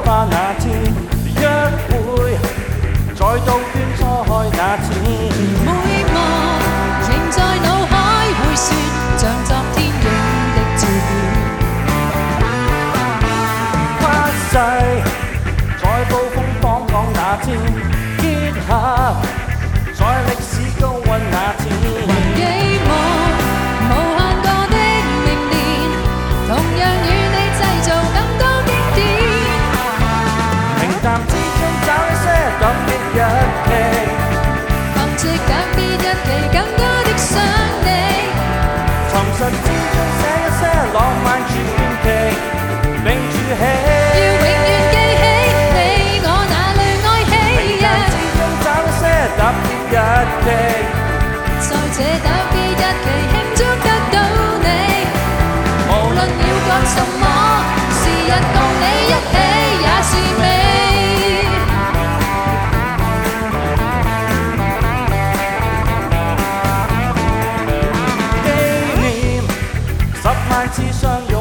花那天，約會再到圈初開那天。 每幕仍在腦海回旋，像昨天影的照片。 發誓在暴風訪港那天，結合在歷史高溫那天。 寄望無限個的明年，同樣與你製造更多經典。 平淡之中找一些特別日期， 憑藉特別日期更多的想你。 沉實之中寫一些浪漫傳奇，並儲起。 要永遠記起你我那類愛喜。 平淡之中找一些特別日期， 在這特別日期慶祝得到你。無論要講什麼，是日共你一起也是美。 紀念10萬次相擁。